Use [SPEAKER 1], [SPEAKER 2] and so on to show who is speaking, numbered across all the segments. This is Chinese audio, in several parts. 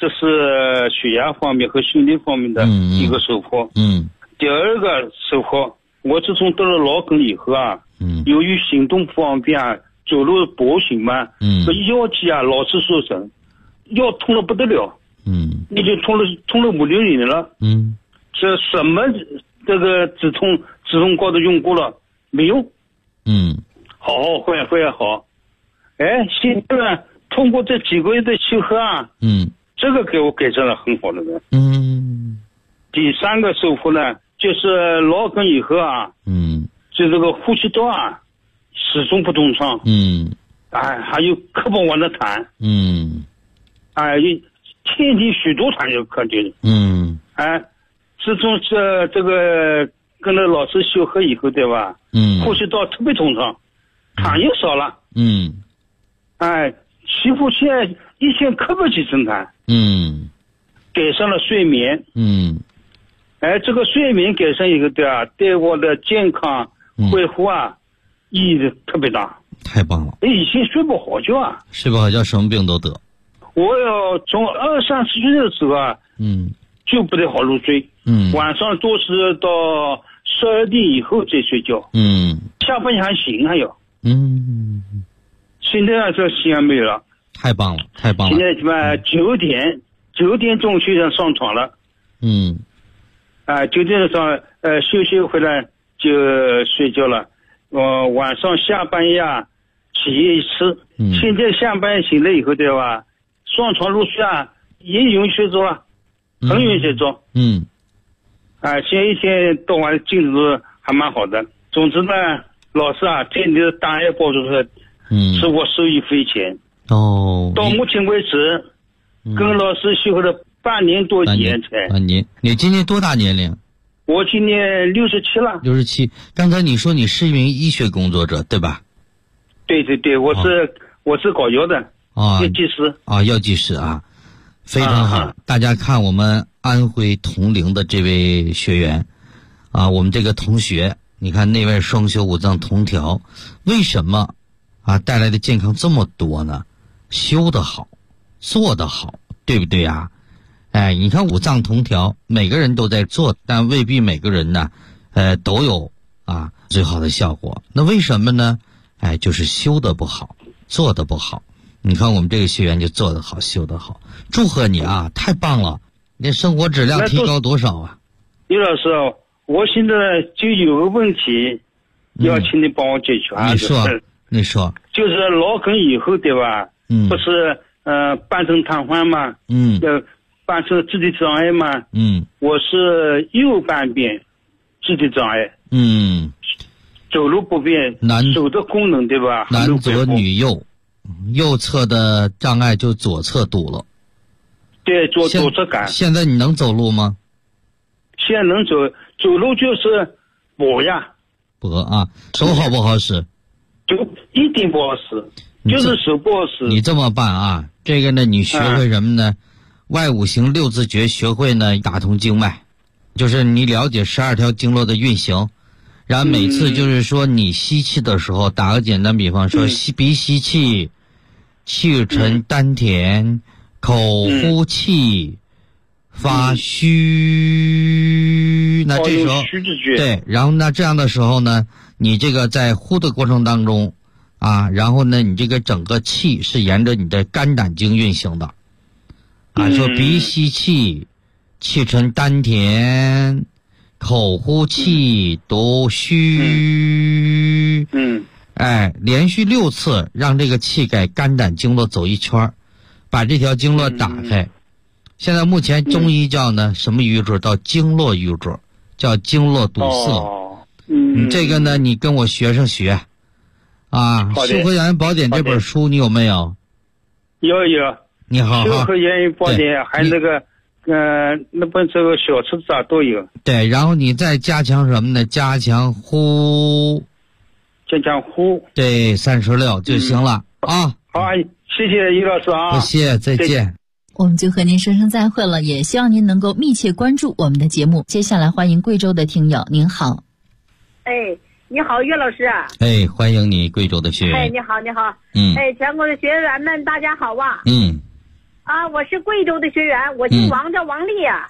[SPEAKER 1] 这是血压方面和心理方面的一个收获。第二个收获，我自从得了脑梗以后啊，由于行动不方便啊，走路跛行嘛，这腰肌啊老是受损，腰痛得不得了，已经痛了5-6年了，这什么这个止痛膏都用过了，没用，好会好，哎，现在呢，通过这几个月的修合啊，这个给我改善了很好的呢，第三个收获呢，就是脑梗以后啊，就这个呼吸道啊，始终不通畅，还有咳不完的痰，天天许多痰有感觉，自从这个跟着老师修合以后，对吧？呼吸道特别通畅，痰也少了，几乎现在一天咳不几声痰，改善了睡眠，这个睡眠改善以后，对啊，对我的健康恢复啊，意义特别大。
[SPEAKER 2] 太棒了！
[SPEAKER 1] 以前睡不好觉啊，
[SPEAKER 2] 睡不好觉什么病都得。
[SPEAKER 1] 我要从20-30岁的时候啊，就不太好入睡，晚上都是到12点以后再睡觉，下半夜还醒还有，现在这醒还没有了。
[SPEAKER 2] 太棒了，太棒了！
[SPEAKER 1] 现在什么9点钟就想上床了，9点上休息回来就睡觉了，晚上下半夜啊起夜一次，现在下半夜醒了以后对吧，上床入睡啊也容易睡着啊，很容易睡着，现在一天到晚精神还蛮好的。总之呢，老师啊，对你的大爱帮助是我受益匪浅。到目前为止，跟老师修了半年多年才。
[SPEAKER 2] 你今年多大年龄？
[SPEAKER 1] 我今年67了。
[SPEAKER 2] 67。刚才你说你是一名医学工作者，对吧？
[SPEAKER 1] 对，我是搞药的。药剂师。
[SPEAKER 2] 药剂师啊，非常好。大家看我们安徽铜陵的这位学员，我们这个同学，你看那位双修五脏同调，为什么带来的健康这么多呢？修得好，做得好，对不对呀？你看五脏同调，每个人都在做，但未必每个人呢，都有最好的效果。那为什么呢？就是修得不好，做得不好。你看我们这个学员就做得好，修得好，祝贺你啊！太棒了，你生活质量提高多少啊？
[SPEAKER 1] 李老师，我现在就有个问题，要请你帮我解决。
[SPEAKER 2] 你说，
[SPEAKER 1] 就是脑梗以后对吧？不是半身瘫痪吗？半身肢体障碍吗？我是右半边肢体障碍。走路不便，手的功能对吧？
[SPEAKER 2] 男左女右，右侧的障碍就左侧堵了。
[SPEAKER 1] 对，左侧感。
[SPEAKER 2] 现在你能走路吗？
[SPEAKER 1] 现在能走路就是跛呀。
[SPEAKER 2] 跛手好不好使？
[SPEAKER 1] 就一点不好使，就是手不好使。
[SPEAKER 2] 你这么办这个呢，你学会什么呢？外五行六字诀，学会呢打通经脉，就是你了解12条经络的运行，然后每次就是说你吸气的时候，打个简单比方说，鼻吸气，气沉丹田，口呼气，发虚。那这时候对，然后呢这样的时候呢，你这个在呼的过程当中然后呢你这个整个气是沿着你的肝胆经运行的说鼻吸气，气沉丹田，口呼气，读虚。连续6次让这个气给肝胆经络走一圈，把这条经络打开。现在目前中医叫呢什么瘀滞？叫经络瘀滞，叫经络堵塞。这个呢你跟我学生学修和养元宝典这本书你有没有？
[SPEAKER 1] 有。
[SPEAKER 2] 你好，
[SPEAKER 1] 修和养元宝典还那个那本这个小册子都有。
[SPEAKER 2] 对，然后你再加强什么呢？加强呼。对，36就行了
[SPEAKER 1] 好，谢谢于老师
[SPEAKER 2] 不谢，再见。
[SPEAKER 3] 我们就和您说声再会了，也希望您能够密切关注我们的节目。接下来欢迎贵州的听友，您好。
[SPEAKER 4] 你好，岳老师。
[SPEAKER 2] 欢迎你，贵州的学员。
[SPEAKER 4] 你好。全国的学员们大家好啊。 啊，我是贵州的学员，我姓王，叫王丽啊。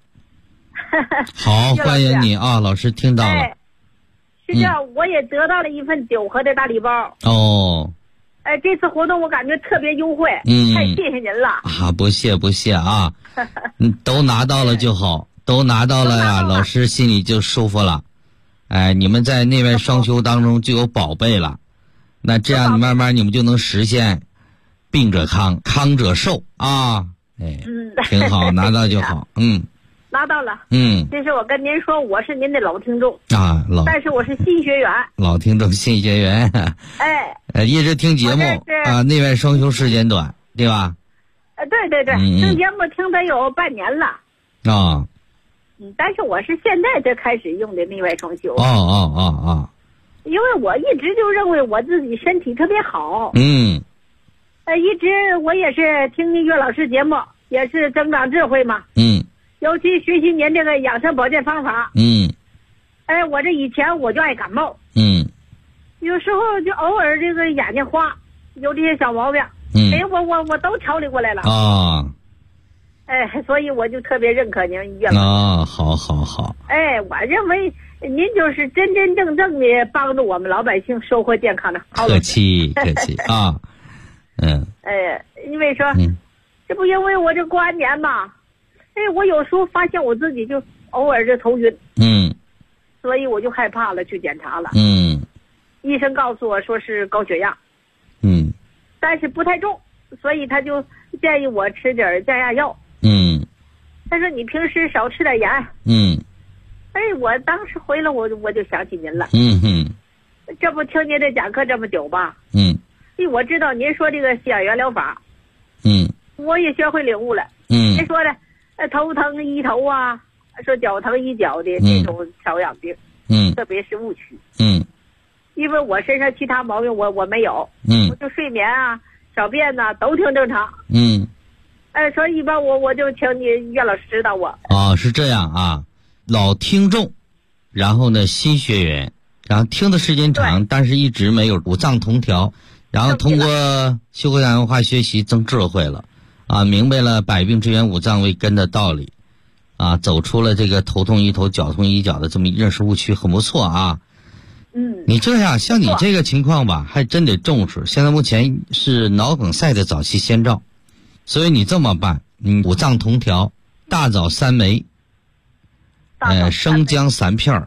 [SPEAKER 2] 好，欢迎你啊，老师听到了。
[SPEAKER 4] 哎，是这样，我也得到了一份9盒的大礼包。
[SPEAKER 2] 哦。
[SPEAKER 4] 哎，这次活动我感觉特别优惠，太谢谢您了
[SPEAKER 2] 啊！不谢啊，都拿到了就好，都拿到了呀，老师心里就舒服了。哎，你们在内外双修当中就有宝贝了，那这样慢慢你们就能实现病者康，康者寿啊！哎，挺好，拿到就好，
[SPEAKER 4] 拿到了，这是我跟您说，我是您的老听众
[SPEAKER 2] 啊，
[SPEAKER 4] 但是我是新学员，
[SPEAKER 2] 老听众新学员，一直听节目啊，内外双修时间短，对吧？
[SPEAKER 4] 对，听节目听得有半年了
[SPEAKER 2] 啊，
[SPEAKER 4] 但是我是现在才开始用的内外双修，因为我一直就认为我自己身体特别好，一直我也是听岳老师节目，也是增长智慧嘛，尤其学习您这个养生保健方法。我这以前我就爱感冒。有时候就偶尔这个眼睛花，有这些小毛病。我都调理过来了。所以我就特别认可您岳老师。
[SPEAKER 2] 好。
[SPEAKER 4] 我认为您就是真真正正的帮助我们老百姓收获健康的好。
[SPEAKER 2] 客气啊。
[SPEAKER 4] 因为说，这不因为我这过完年嘛。我有时候发现我自己就偶尔就头晕，所以我就害怕了，去检查了，医生告诉我说是高血压，但是不太重，所以他就建议我吃点降压药，他说你平时少吃点盐，我当时回来我就想起您了，这不听您这讲课这么久吧，我知道您说这个西养原疗法，我也学会领悟了，您说的。头疼医头啊，说脚疼医脚的这种调养病，特别是误区，因为我身上其他毛病我没有，我就睡眠啊、小便呐、都挺正常，所以一般我就请你岳老师指导我。
[SPEAKER 2] 是这样啊，老听众，然后呢新学员，然后听的时间长，但是一直没有五脏同调，然后通过修口养生化学习增智慧了。明白了百病之源五脏为根的道理，走出了这个头痛医头脚痛医脚的这么认识误区，很不错啊。你这样像你这个情况吧，还真得重视。现在目前是脑梗塞的早期先兆，所以你这么办，五脏同调，大枣3枚，生姜3片，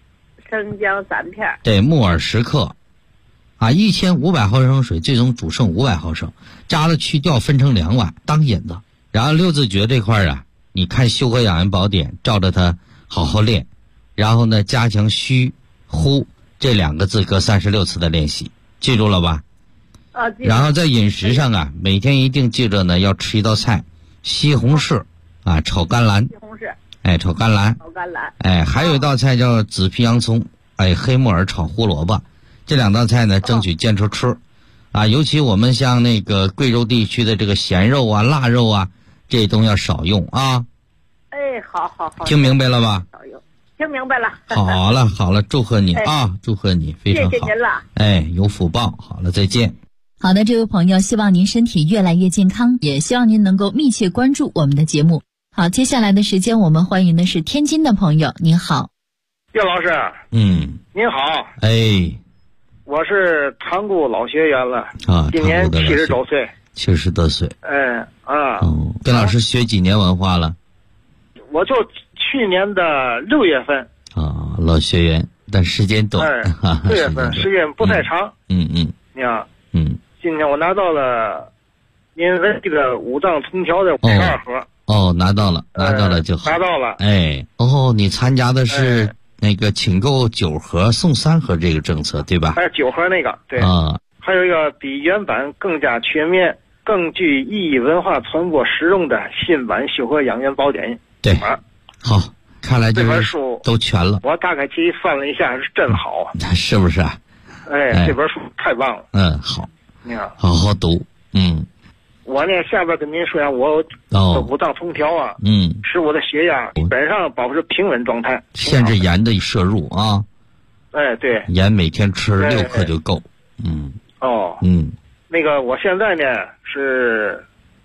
[SPEAKER 2] 对，木耳10克。1500毫升水，最终煮剩500毫升，渣了去掉，分成2碗当饮子。然后六字诀这块你看修和养元宝典，照着它好好练。然后呢，加强虚呼这2个字各36次的练习，记住了吧？然后在饮食上每天一定记着呢，要吃一道菜，西红柿炒甘蓝。炒甘蓝。还有一道菜叫紫皮洋葱，黑木耳炒胡萝卜。这2道菜呢，争取坚持吃，尤其我们像那个贵州地区的这个咸肉腊肉这东西要少用啊。
[SPEAKER 4] 好，
[SPEAKER 2] 听明白了吧？
[SPEAKER 4] 少用，听明白了。
[SPEAKER 2] 好了，祝贺你祝贺你，非常好。
[SPEAKER 4] 谢谢您了。
[SPEAKER 2] 有福报。好了，再见。
[SPEAKER 3] 好的，这位朋友，希望您身体越来越健康，也希望您能够密切关注我们的节目。好，接下来的时间我们欢迎的是天津的朋友，您好。
[SPEAKER 5] 岳老师。您好。我是塘沽老学员了今年70多岁。
[SPEAKER 2] 70多岁。跟老师学几年文化了？
[SPEAKER 5] 我就去年的6月份。
[SPEAKER 2] 老学员，但时间短。
[SPEAKER 5] 6月份，时间不太长。你看，今天我拿到了您这个五脏同调的52盒。
[SPEAKER 2] 拿到了就好。
[SPEAKER 5] 拿到了。
[SPEAKER 2] 你参加的是那个请购9盒送3盒这个政策，对吧
[SPEAKER 5] ？9盒那个，对。还有一个比原版更加全面、更具意义文化传播实用的新版修和养元宝典。
[SPEAKER 2] 对。好，看来
[SPEAKER 5] 这本书
[SPEAKER 2] 都全了。
[SPEAKER 5] 我大概去翻了一下，是真好。
[SPEAKER 2] 是不是？
[SPEAKER 5] 这本书太棒了。
[SPEAKER 2] 好。
[SPEAKER 5] 你看，
[SPEAKER 2] 好好读。
[SPEAKER 5] 我呢，下边跟您说下，我五脏同调使我的血压基本上保持平稳状态。
[SPEAKER 2] 限制盐的摄入啊。
[SPEAKER 5] 对。
[SPEAKER 2] 盐每天吃6克就够。
[SPEAKER 5] 那个我现在呢是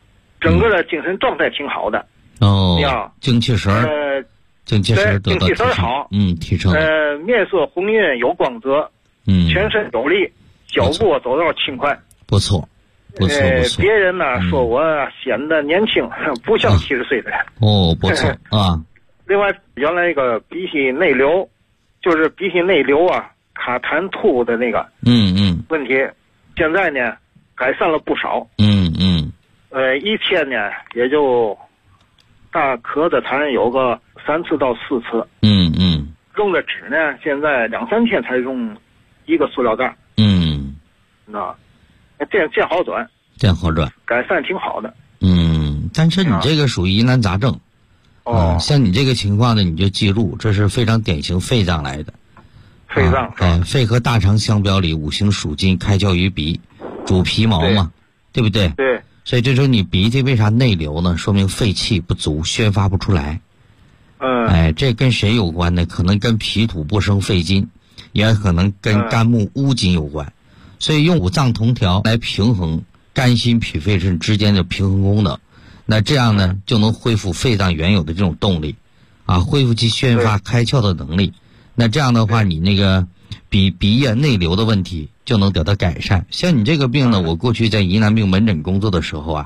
[SPEAKER 5] 整个的精神状态挺好的。
[SPEAKER 2] 精气神精气神得到提升，
[SPEAKER 5] 好，
[SPEAKER 2] 提升。
[SPEAKER 5] 面色红润有光泽，全身有力，脚步走道轻快。
[SPEAKER 2] 不错。
[SPEAKER 5] 别人呢说我显得年轻，不像70岁的人。
[SPEAKER 2] 不错啊。
[SPEAKER 5] 另外，原来那个鼻涕内流，就是鼻涕内流啊，卡痰吐的那个问题，现在呢改善了不少。一天呢也就大咳的痰有个3次到4次。用的纸呢，现在2-3天才用一个塑料袋。见好转，改善挺好的。
[SPEAKER 2] 但是你这个属于疑难杂症。像你这个情况呢，你就记住，这是非常典型肺脏来的。
[SPEAKER 5] 肺脏
[SPEAKER 2] 肺和大肠相表里，五行属金，开窍于鼻，主皮毛嘛，对不对？
[SPEAKER 5] 对。
[SPEAKER 2] 所以这时候你鼻涕为啥内流呢？说明肺气不足，宣发不出来。这跟谁有关呢？可能跟脾土不生肺金，也可能跟肝木乌金有关。所以用五脏同调来平衡肝心脾肺肾之间的平衡功能，那这样呢就能恢复肺脏原有的这种动力，恢复其宣发开窍的能力。那这样的话，你那个鼻液内流的问题就能得到改善。像你这个病呢，我过去在疑难病门诊工作的时候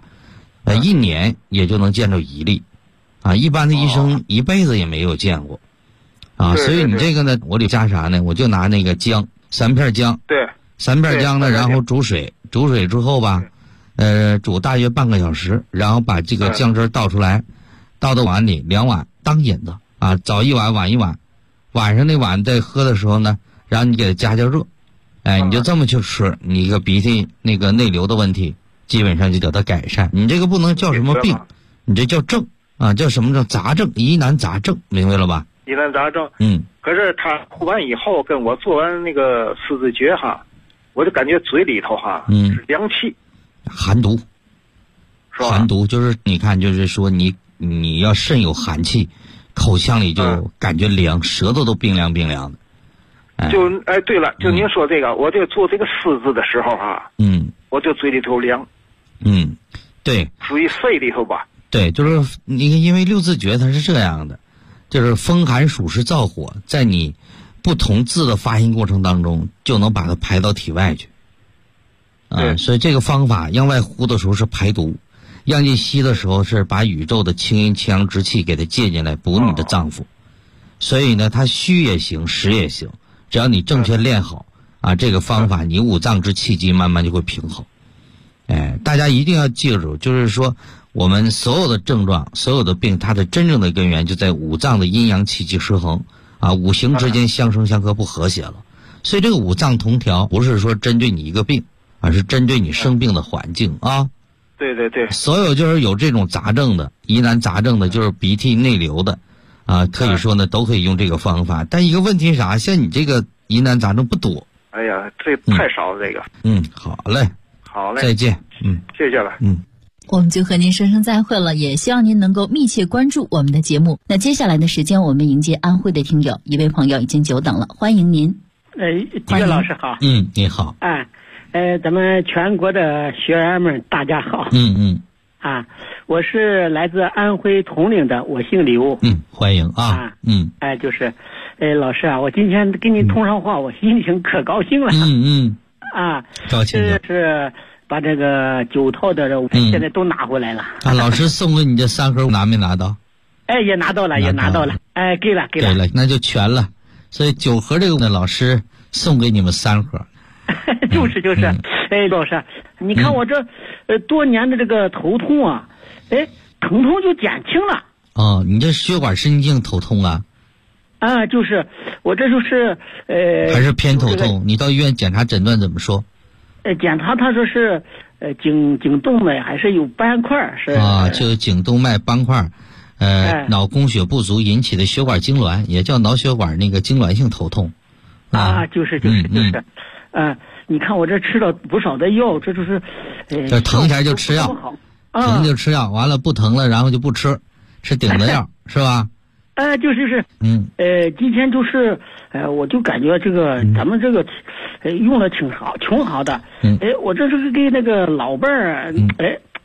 [SPEAKER 2] 1年也就能见着一例，一般的医生一辈子也没有见过，所以你这个呢，我得加啥呢？我就拿那个姜，3片姜，
[SPEAKER 5] 对
[SPEAKER 2] ，3片姜呢，然后煮水之后吧，煮大约半个小时，然后把这个姜汁倒出来，倒到碗里2碗当饮子早一碗晚一碗，晚上那碗在喝的时候呢，然后你给它加热，你就这么去吃，你一个鼻涕那个内流的问题基本上就得到改善。你这个不能叫什么病，你这叫症叫什么症？杂症，疑难杂症，明白了吧？
[SPEAKER 5] 疑难杂症。可是他吐完以后跟我做完那个四字诀我就感觉嘴里头是凉气，
[SPEAKER 2] 寒毒，是吧？寒毒就是你看，就是说你要肾有寒气，口腔里就感觉凉，舌头都冰凉冰凉的。
[SPEAKER 5] 对了，就您说这个，我就做这个四字的时候我就嘴里头凉。
[SPEAKER 2] 对，
[SPEAKER 5] 属于肺里头吧。
[SPEAKER 2] 对，就是你因为六字诀它是这样的，就是风寒暑湿燥火，在你不同字的发音过程当中，就能把它排到体外去。所以这个方法让外呼的时候是排毒，让进吸的时候是把宇宙的清阴清阳之气给它借进来补你的脏腑。所以呢，它虚也行，实也行，只要你正确练好这个方法，你五脏之气机慢慢就会平衡。大家一定要记住，就是说我们所有的症状，所有的病，它的真正的根源就在五脏的阴阳气机失衡五行之间相生相克不和谐了。所以这个五脏同调不是说针对你一个病，而是针对你生病的环境
[SPEAKER 5] 对对对，
[SPEAKER 2] 所有就是有这种杂症的，疑难杂症的，就是鼻涕内流的可以说呢都可以用这个方法。但一个问题是啥？像你这个疑难杂症不多。
[SPEAKER 5] 哎呀，这太少了这个。
[SPEAKER 2] 好嘞。
[SPEAKER 5] 好嘞，
[SPEAKER 2] 再见。
[SPEAKER 5] 谢谢了。
[SPEAKER 3] 我们就和您说声再会了，也希望您能够密切关注我们的节目。那接下来的时间，我们迎接安徽的听友，一位朋友已经久等了，欢迎您。
[SPEAKER 6] 季老师好。
[SPEAKER 2] 你好。
[SPEAKER 6] 咱们全国的学员们大家好。我是来自安徽铜陵的，我姓刘。
[SPEAKER 2] 欢迎
[SPEAKER 6] 就是老师我今天跟您通上话，我心情可高兴了。
[SPEAKER 2] 高兴了。
[SPEAKER 6] 是把这个9套的现在都拿回来了。
[SPEAKER 2] 老师送给你这3盒拿没拿到？
[SPEAKER 6] 也拿到了，也拿到了。给了，
[SPEAKER 2] 那就全了。所以9盒这个呢，老师送给你们3盒。
[SPEAKER 6] 就是，老师，你看我这多年的这个头痛疼痛就减轻了。
[SPEAKER 2] 你这血管神经头痛
[SPEAKER 6] 就是我这就是
[SPEAKER 2] 还是偏头痛。你到医院检查诊断怎么说？
[SPEAKER 6] 检查他说是颈动脉还是有斑块是
[SPEAKER 2] 就颈动脉斑块，脑供血不足引起的血管痉挛，也叫脑血管那个痉挛性头痛。
[SPEAKER 6] 就是，你看我这吃了不少的药，这就是
[SPEAKER 2] 这疼前就吃药，疼就吃药，完了不疼了然后就不吃顶的药是吧？
[SPEAKER 6] 就是今天就是我就感觉这个咱们这个用的挺好的。我这是给那个老伴儿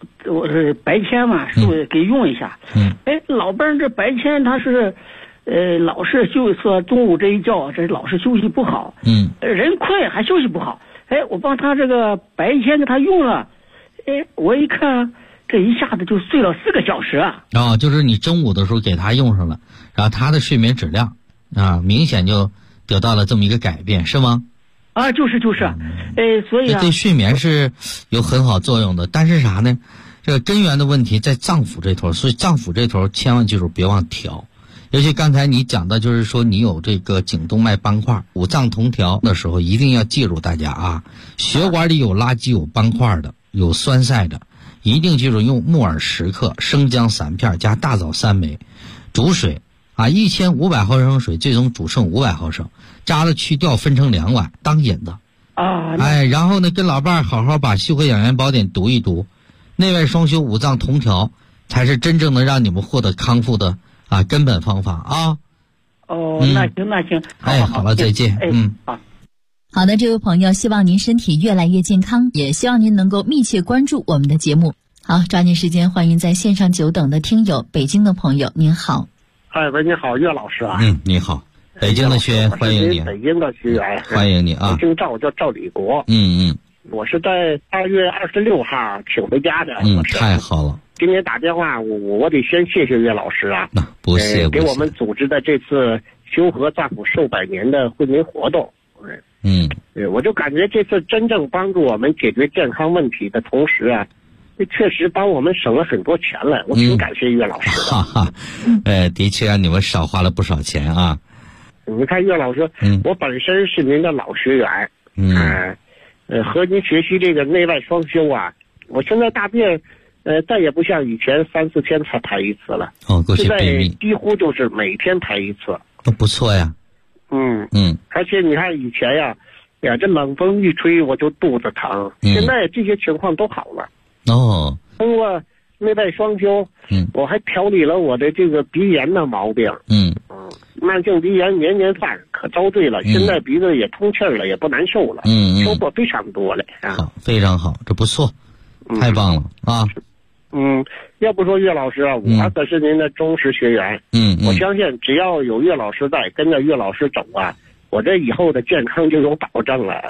[SPEAKER 6] 我是白天嘛，是给用一下。老伴儿这白天他是，老是就说中午这一觉，这老是休息不好。人困还休息不好。我帮他这个白天给他用了，我一看，这一下子就睡了4个小时啊。
[SPEAKER 2] 就是你中午的时候给他用上了，然后他的睡眠质量明显就得到了这么一个改变，是吗？
[SPEAKER 6] 就是，所以
[SPEAKER 2] 对睡眠是有很好作用的，但是啥呢？这个根源的问题在脏腑这头，所以脏腑这头千万记住别忘调。尤其刚才你讲的就是说你有这个颈动脉斑块，五脏同调的时候一定要记住大家血管里有垃圾有斑块的，有栓塞的，一定记住用木耳10克，生姜3片加大枣3枚，煮水1500毫升水，最终煮剩500毫升，渣子去掉分成2碗当饮的。然后呢跟老伴儿好好把修和养元宝典读一读，内外双修五脏同调才是真正能让你们获得康复的根本方法
[SPEAKER 6] 那行，
[SPEAKER 2] 好了，再见。
[SPEAKER 3] 好的，这位朋友，希望您身体越来越健康，也希望您能够密切关注我们的节目。好，抓紧时间欢迎在线上久等的听友，北京的朋友您好。
[SPEAKER 7] 喂，你好，岳老师
[SPEAKER 2] 你好，北京的学员欢迎你。
[SPEAKER 7] 北京的学员
[SPEAKER 2] 欢迎你啊。
[SPEAKER 7] 姓赵，我叫赵立国。我是在2月26号请回家的。
[SPEAKER 2] 太好了。
[SPEAKER 7] 今天打电话，我得先谢谢岳老师
[SPEAKER 2] 不谢
[SPEAKER 7] 给我们组织的这次修和脏腑寿100年的惠民活动。我就感觉这次真正帮助我们解决健康问题的同时这确实帮我们省了很多钱了，我挺感谢岳老师
[SPEAKER 2] 的。的确让你们少花了不少钱
[SPEAKER 7] 你看岳老师，我本身是您的老学员，和您学习这个内外双修我现在大便再也不像以前3、4天才排一次了。
[SPEAKER 2] 过去便秘，
[SPEAKER 7] 几乎就是每天排一次。
[SPEAKER 2] 不错呀。
[SPEAKER 7] 而且你看以前这冷风一吹我就肚子疼，现在这些情况都好了。通过内外双修，我还调理了我的这个鼻炎的毛病。慢性鼻炎年年犯，可遭罪了。现在鼻子也通气了，也不难受了。收获非常多了
[SPEAKER 2] 好，非常好，这不错，太棒了
[SPEAKER 7] 要不说岳老师我可是您的忠实学员。我相信只要有岳老师在，跟着岳老师走我这以后的健康就有保证了。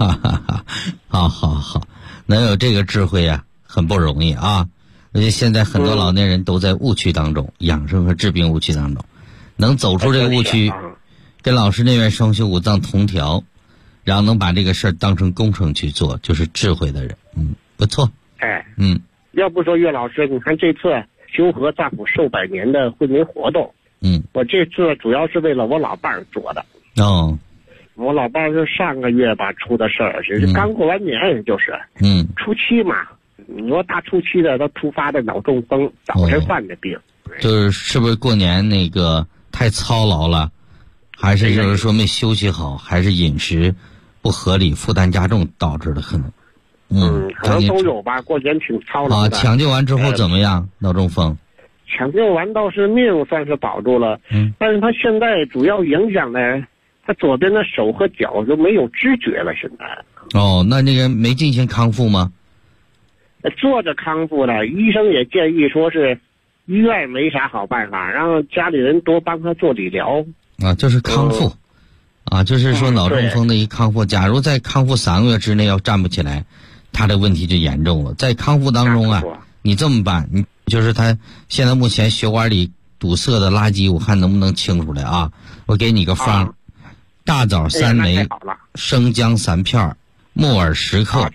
[SPEAKER 2] 好，能有这个智慧很不容易而且现在很多老年人都在误区当中，养生和治病误区当中，能走出这个误区，跟老师内外双修五脏同调，然后能把这个事儿当成工程去做，就是智慧的人。不错。
[SPEAKER 7] 要不说岳老师，你看这次修和脏腑寿100年的惠民活动，我这次主要是为了我老伴儿做的。我老伴儿是上个月出的事儿，是刚过完年，就是初七嘛。你说大初七的，他突发的脑中风，早晨犯的病。
[SPEAKER 2] 是不是过年那个太操劳了，还是就是说没休息好，还是饮食不合理，负担加重导致的可能？
[SPEAKER 7] 可能都有吧。过年挺操劳的。
[SPEAKER 2] 抢救完之后怎么样？脑中风？
[SPEAKER 7] 抢救完倒是命算是保住了，但是他现在主要影响呢，他左边的手和脚就没有知觉了。现在。
[SPEAKER 2] 那个没进行康复吗？
[SPEAKER 7] 做着康复了，医生也建议说是医院没啥好办法，让家里人多帮他做理疗。
[SPEAKER 2] 就是康复。就是说脑中风的一康复，假如在康复3个月之内要站不起来，他的问题就严重了。在康复当中你这么办，你就是他现在目前血管里堵塞的垃圾，我看能不能清出来我给你个方，大枣3枚，生姜3片，木耳10克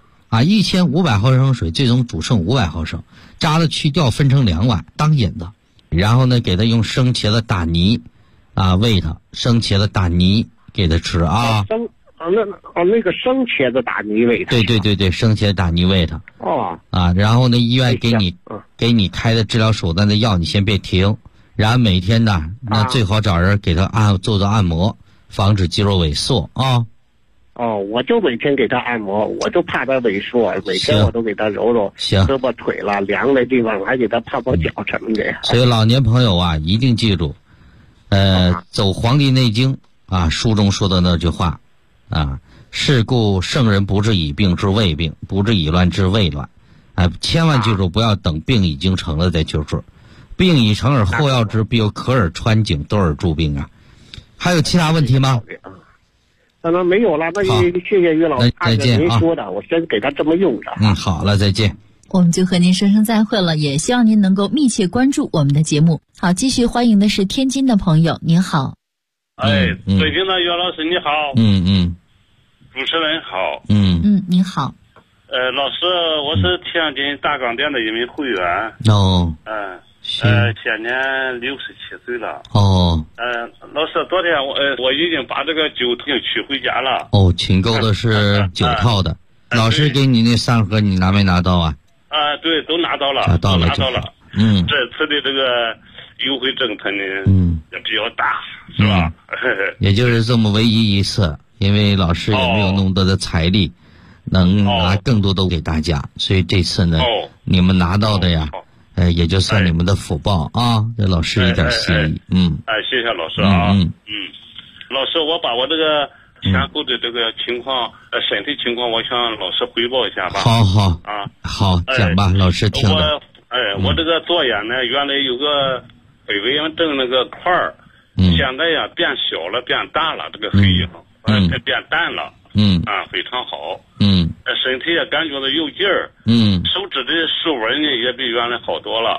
[SPEAKER 2] ，1500毫升水，最终煮剩500毫升，渣子去掉分成2碗当饮的。然后呢，给他用生茄子打泥喂他，生茄子打泥给他吃
[SPEAKER 7] 那个生茄子打泥喂他。
[SPEAKER 2] 对，生茄子打泥喂他。然后呢，医院给你开的治疗手段的药你先别停，然后每天呢，那最好找人给他做按摩，防止肌肉萎缩
[SPEAKER 7] 我就每天给他按摩，我就怕他萎缩，每天我都给他揉揉胳膊腿了，凉的地方还给他泡脚什么的。
[SPEAKER 2] 所以老年朋友一定记住，走《黄帝内经》书中说的那句话是故圣人不治已病治未病，不治已乱治未乱。 千万记住，不要等病已经成了再救治。病已成而后要之，必有可耳穿井，多耳助病啊。还有其他问题吗？
[SPEAKER 7] 那没有了，那就谢谢于老师。
[SPEAKER 2] 再见
[SPEAKER 7] 您说的，我先给他这么用着。
[SPEAKER 2] 好了，再见。
[SPEAKER 3] 我们就和您说声再会了，也希望您能够密切关注我们的节目。好，继续欢迎的是天津的朋友，您好。
[SPEAKER 8] 北京的于老师你好。主持人好。
[SPEAKER 3] 您好。
[SPEAKER 8] 老师，我是天津大钢店的一名会员。现年67岁了。老师，昨天我已经把这个9套取回家了。
[SPEAKER 2] 请购的是9套的。老师给你那3盒，你拿没拿到啊？
[SPEAKER 8] 对，都拿到了。
[SPEAKER 2] 拿到了。
[SPEAKER 8] 这次的这个优惠政策呢，也比较大，是吧？
[SPEAKER 2] 也就是这么唯一一次，因为老师也没有那么多的财力，能拿更多的给大家，所以这次呢，你们拿到的呀。也就算你们的福报啊，这老师一点心意。
[SPEAKER 8] 谢谢老师啊。老师，我把我这个前后的这个情况，身体情况，我向老师汇报一下吧。
[SPEAKER 2] 好，讲吧，老师听着。
[SPEAKER 8] 我这个左眼呢，原来有个北魏炎症那个块儿，现在呀变小了，变大了，这个黑影，变淡了。非常好。身体也感觉到有劲儿。手指的手纹呢也比原来好多了。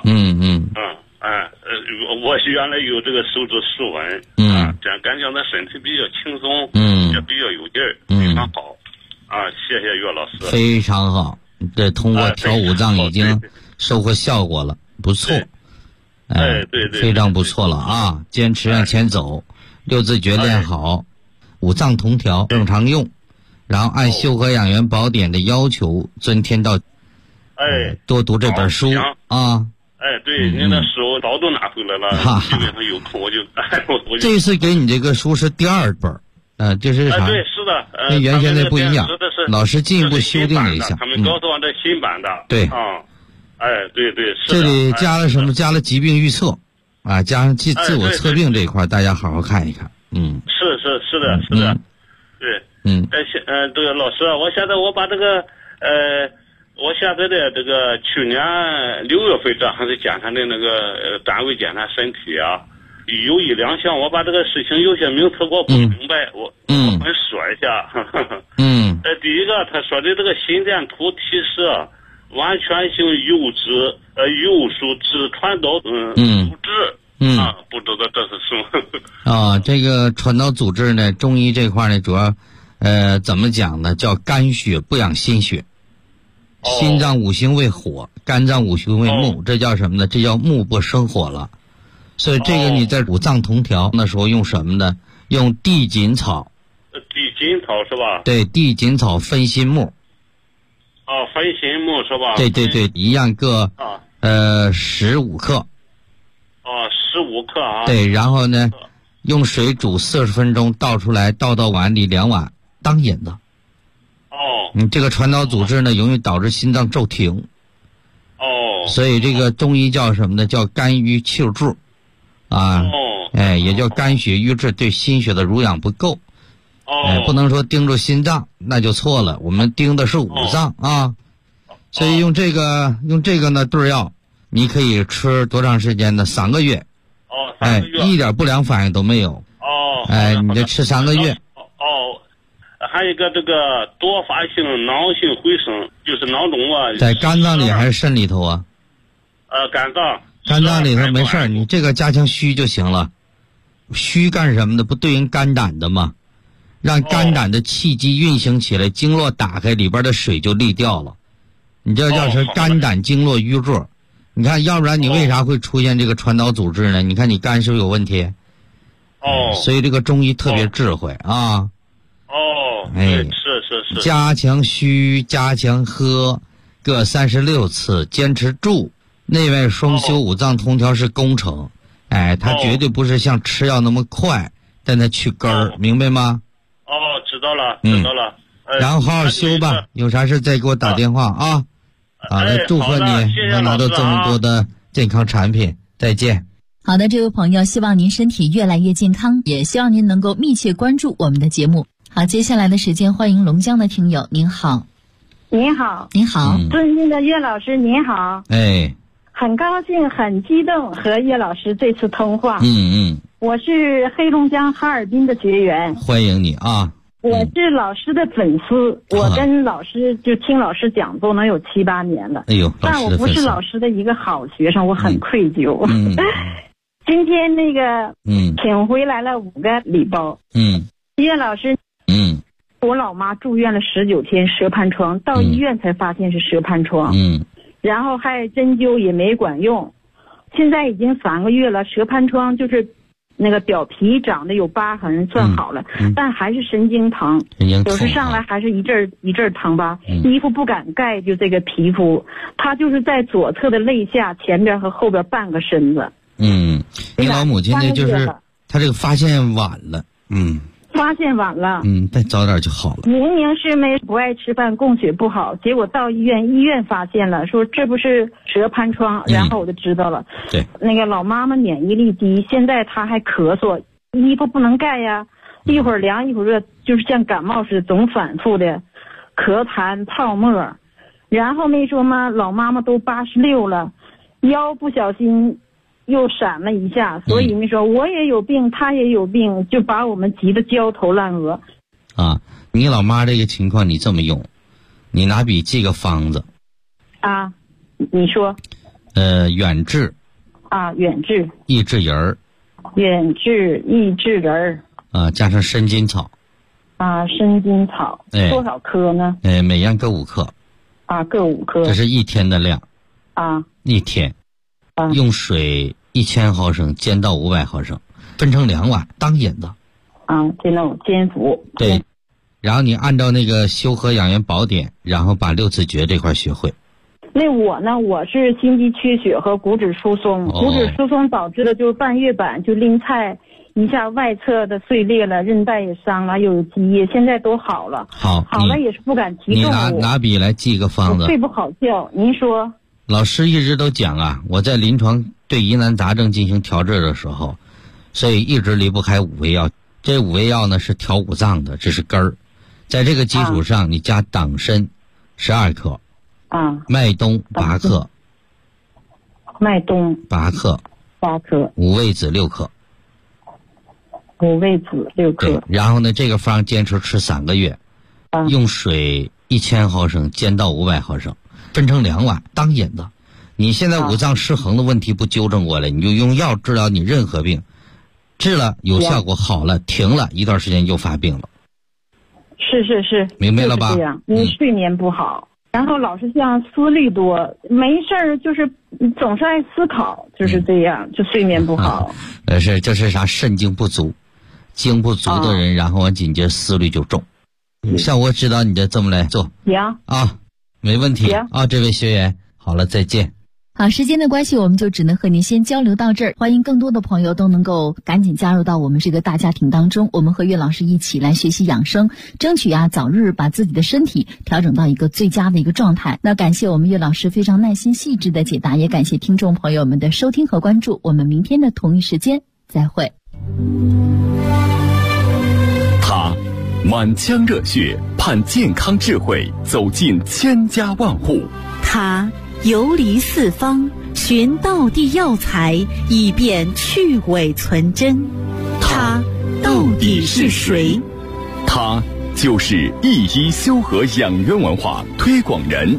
[SPEAKER 8] 我原来有这个手指手纹。这样感觉到身体比较轻松。也比较有劲儿，非常好。谢谢岳老师。
[SPEAKER 2] 非常好，这通过调五脏已经收获效果了，不错。
[SPEAKER 8] 对，
[SPEAKER 2] 非常不错了啊！坚持向前走，6字诀练好，五脏同调正常用。然后按《修和养元宝典》的要求遵天道，多读这本书啊。
[SPEAKER 8] 对，您的书早都拿回来了，基本上有空我就。
[SPEAKER 2] 这次给你这个书是第2本，就是啥？
[SPEAKER 8] 对，是的，
[SPEAKER 2] 跟原先那不一样。老师进一步修订了一下。
[SPEAKER 8] 他们告诉我这新版的。
[SPEAKER 2] 对。
[SPEAKER 8] 对，是的。
[SPEAKER 2] 这里加了什么？加了疾病预测，加上自我测病这一块，大家好好看一看。
[SPEAKER 8] 是的。对。这个老师，我现在我把这个我现在的这个去年6月份这还是检查的那个单位检查身体啊，有1、2项我把这个事情有些名词我不明白，我说一下。第一个他说的这个心电图提示完全性右属直传导组织。不知道这是什么。
[SPEAKER 2] 这个传导组织呢，中医这块呢主要怎么讲呢？叫肝血不养心血。心脏五行为火，肝脏五行为木，这叫什么呢？这叫木不生火了。所以这个你在五脏同调那时候用什么呢？用地锦草。
[SPEAKER 8] 地锦草是吧？
[SPEAKER 2] 对，地锦草分心木。
[SPEAKER 8] 分心木是吧？
[SPEAKER 2] 对，一样各15克。
[SPEAKER 8] 15克啊。
[SPEAKER 2] 对，然后呢，用水煮40分钟，倒出来，倒到碗里2碗当饮的。你这个传导组织呢，容易导致心脏骤停。所以这个中医叫什么呢？叫肝郁气滞也叫肝血瘀滞，对心血的濡养不够。不能说盯住心脏，那就错了。我们盯的是五脏啊。所以用这个呢对药，你可以吃多长时间呢？3个月。
[SPEAKER 8] 3个月。
[SPEAKER 2] 一点不良反应都没有。你就吃3个月。
[SPEAKER 8] 还有一个这个多发性脑性回声，就是脑肿啊。
[SPEAKER 2] 在肝脏里还是肾里头啊？
[SPEAKER 8] 肝
[SPEAKER 2] 脏里头没事儿，你这个加强虚就行了。虚干什么的？不对应肝胆的吗？让肝胆的气机运行起来，经络打开，里边的水就沥掉了。你这叫是肝胆经络瘀滞。你看，要不然你为啥会出现这个传导组织呢？你看你肝是不是有问题？所以这个中医特别智慧啊。
[SPEAKER 8] 是。
[SPEAKER 2] 加强虚，加强喝，各36次，坚持住。内外双修，五脏同调是工程。它绝对不是像吃药那么快，但它去根儿，明白吗？
[SPEAKER 8] 知道了。
[SPEAKER 2] 然后好好修吧，有啥事再给我打电话啊。那祝贺你能拿到这么多的健康产品，再见。
[SPEAKER 3] 好的，这位朋友，希望您身体越来越健康，也希望您能够密切关注我们的节目。好，接下来的时间欢迎龙江的听友，您好。
[SPEAKER 9] 您好。
[SPEAKER 3] 您好。
[SPEAKER 9] 尊敬的岳老师您好。
[SPEAKER 2] 哎。
[SPEAKER 9] 很高兴很激动和岳老师这次通话。
[SPEAKER 2] 嗯。
[SPEAKER 9] 我是黑龙江哈尔滨的学员。
[SPEAKER 2] 欢迎你啊。
[SPEAKER 9] 我是老师的粉丝，我跟老师就听老师讲座能有7、8年了。
[SPEAKER 2] 哎呦，
[SPEAKER 9] 但我不是老师的一个好学生，我很愧疚。今天那个请回来了5个礼包。岳老师，我老妈住院了19天，舌盘疮，到医院才发现是舌盘疮。然后还针灸也没管用，现在已经3个月了，舌盘疮就是那个表皮长得有疤痕，算好了，但还是神经疼，有时上来还是一阵疼吧。衣服不敢盖，就这个皮肤，它就是在左侧的肋下前边和后边半个身子。
[SPEAKER 2] 你老母亲呢，就是她这个发现晚了。
[SPEAKER 9] 发现晚了，
[SPEAKER 2] 再早点就好了。
[SPEAKER 9] 明明是不爱吃饭，供血不好，结果到医院发现了，说这不是舌盘疮，然后我就知道了。
[SPEAKER 2] 对，
[SPEAKER 9] 那个老妈妈免疫力低，现在她还咳嗽，衣服不能盖呀，一会儿凉一会儿热，就是像感冒似的，总反复的咳痰泡沫。然后没说嘛，老妈妈都86了，腰不小心又闪了一下，所以没说我也有病，他也有病，就把我们急得焦头烂额。
[SPEAKER 2] 你老妈这个情况你这么用，你拿笔记个方子。
[SPEAKER 9] 你说。
[SPEAKER 2] 远志。
[SPEAKER 9] 远志。
[SPEAKER 2] 益智仁儿。
[SPEAKER 9] 远志益智仁儿。
[SPEAKER 2] 加上生筋草。
[SPEAKER 9] 生筋草。多少克呢？
[SPEAKER 2] 每样各5克。
[SPEAKER 9] 各5克。
[SPEAKER 2] 这是1天的量。1天。用水1000毫升煎到500毫升，分成2碗当饮的。
[SPEAKER 9] 这种煎服。
[SPEAKER 2] 对，然后你按照那个修和养元宝典，然后把6字诀这块学会。
[SPEAKER 9] 那我呢，我是心肌缺血和骨质疏松，骨质疏松导致的就是半月板就拎菜一下外侧的碎裂了，韧带也伤了，又有积液，现在都好了。好了也是不敢提重物。
[SPEAKER 2] 你拿笔来记个方子。
[SPEAKER 9] 睡不好觉，您说。
[SPEAKER 2] 老师一直都讲我在临床对疑难杂症进行调治的时候，所以一直离不开5味药。这5味药呢是调5脏的，这是根儿。在这个基础上，你加党参12克，麦冬8克，
[SPEAKER 9] 麦冬
[SPEAKER 2] 8克
[SPEAKER 9] ，8克，
[SPEAKER 2] 五味子6克，
[SPEAKER 9] 五味子6克。
[SPEAKER 2] 对，然后呢，这个方坚持吃3个月，用水1000毫升煎到500毫升。分成2碗当饮的。你现在5脏失衡的问题不纠正过来，你就用药治疗你任何病，治了有效果好了，停了一段时间又发病了。
[SPEAKER 9] 是，
[SPEAKER 2] 明白了吧？
[SPEAKER 9] 这样，你睡眠不好，然后老是像思虑多，没事儿就是总是爱思考，就是这样，就睡眠不好。
[SPEAKER 2] 这是啥？肾精不足，精不足的人，然后完紧接思虑就重。像我指导你的这么来做。
[SPEAKER 9] 行
[SPEAKER 2] 没问题这位学员，好了，再见。
[SPEAKER 3] 好，时间的关系，我们就只能和您先交流到这儿。欢迎更多的朋友都能够赶紧加入到我们这个大家庭当中，我们和岳老师一起来学习养生，争取早日把自己的身体调整到一个最佳的一个状态。那感谢我们岳老师非常耐心细致的解答，也感谢听众朋友们的收听和关注。我们明天的同一时间再会。
[SPEAKER 10] 他满腔热血，盼健康智慧走进千家万户。
[SPEAKER 11] 他游离四方，寻道地药材，以便去伪存真。他到底是谁？
[SPEAKER 10] 他就是一医修和养元文化推广人。